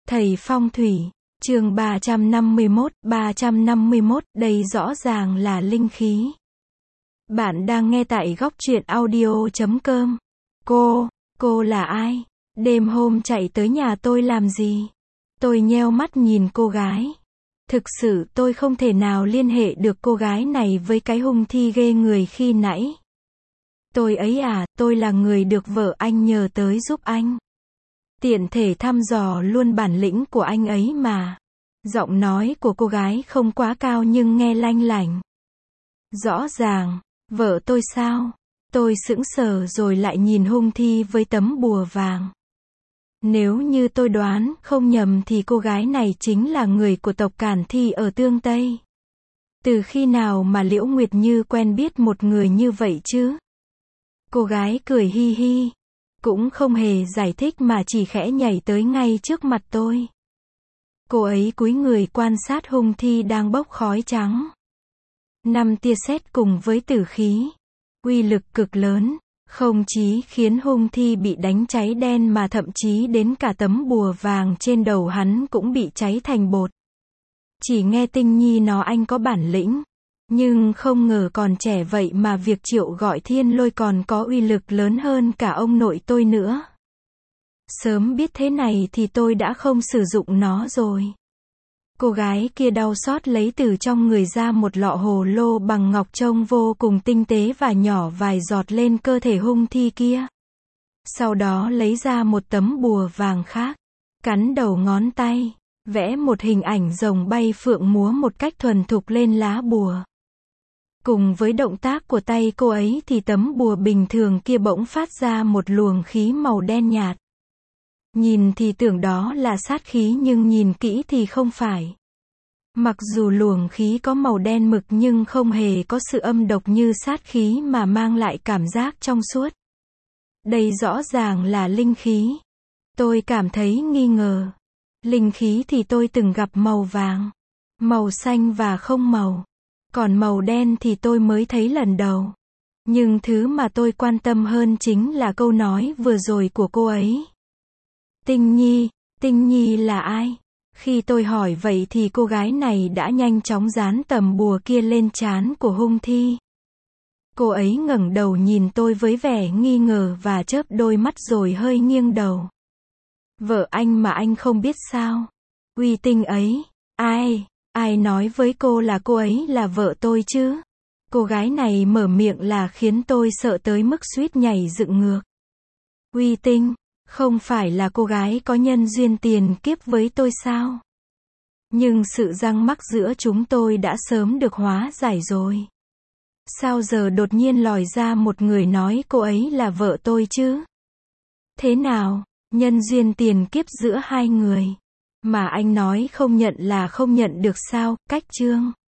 Thầy phong thủy, chương 351, đây rõ ràng là linh khí. Bạn đang nghe tại góc truyện audio.com. Cô là ai? Đêm hôm chạy tới nhà tôi làm gì? Tôi nheo mắt nhìn cô gái. Thực sự tôi không thể nào liên hệ được cô gái này với cái hung thi ghê người khi nãy. Tôi ấy à, tôi là người được vợ anh nhờ tới giúp anh. Tiện thể thăm dò luôn bản lĩnh của anh ấy mà. Giọng nói của cô gái không quá cao nhưng nghe lanh lảnh. Rõ ràng, vợ tôi sao? Tôi sững sờ rồi lại nhìn hung thi với tấm bùa vàng. Nếu như tôi đoán không nhầm thì cô gái này chính là người của tộc Cản Thi ở Tương Tây. Từ khi nào mà Liễu Nguyệt Như quen biết một người như vậy chứ? Cô gái cười hi hi. Cũng không hề giải thích mà chỉ khẽ nhảy tới ngay trước mặt tôi. Cô ấy cúi người quan sát hung thi đang bốc khói trắng. 5 tia sét cùng với tử khí. Uy lực cực lớn, không chỉ khiến hung thi bị đánh cháy đen mà thậm chí đến cả tấm bùa vàng trên đầu hắn cũng bị cháy thành bột. Chỉ nghe Tinh Nhi nói anh có bản lĩnh. Nhưng không ngờ còn trẻ vậy mà việc triệu gọi thiên lôi còn có uy lực lớn hơn cả ông nội tôi nữa. Sớm biết thế này thì tôi đã không sử dụng nó rồi. Cô gái kia đau xót lấy từ trong người ra một lọ hồ lô bằng ngọc trông vô cùng tinh tế và nhỏ vài giọt lên cơ thể hung thi kia. Sau đó lấy ra một tấm bùa vàng khác, cắn đầu ngón tay, vẽ một hình ảnh rồng bay phượng múa một cách thuần thục lên lá bùa. Cùng với động tác của tay cô ấy thì tấm bùa bình thường kia bỗng phát ra một luồng khí màu đen nhạt. Nhìn thì tưởng đó là sát khí nhưng nhìn kỹ thì không phải. Mặc dù luồng khí có màu đen mực nhưng không hề có sự âm độc như sát khí mà mang lại cảm giác trong suốt. Đây rõ ràng là linh khí. Tôi cảm thấy nghi ngờ. Linh khí thì tôi từng gặp màu vàng, màu xanh và không màu. Còn màu đen thì tôi mới thấy lần đầu. Nhưng thứ mà tôi quan tâm hơn chính là câu nói vừa rồi của cô ấy. Tinh Nhi là ai? Khi tôi hỏi vậy thì cô gái này đã nhanh chóng dán tấm bùa kia lên trán của hung thi. Cô ấy ngẩng đầu nhìn tôi với vẻ nghi ngờ và chớp đôi mắt rồi hơi nghiêng đầu. Vợ anh mà anh không biết sao? Uy Tinh ấy, ai nói với cô là cô ấy là vợ tôi chứ? Cô gái này mở miệng là khiến tôi sợ tới mức suýt nhảy dựng ngược. Uy Tinh, không phải là cô gái có nhân duyên tiền kiếp với tôi sao? Nhưng sự răng mắc giữa chúng tôi đã sớm được hóa giải rồi. Sao giờ đột nhiên lòi ra một người nói cô ấy là vợ tôi chứ? Thế nào, nhân duyên tiền kiếp giữa hai người? Mà anh nói không nhận là không nhận được sao, cách chương.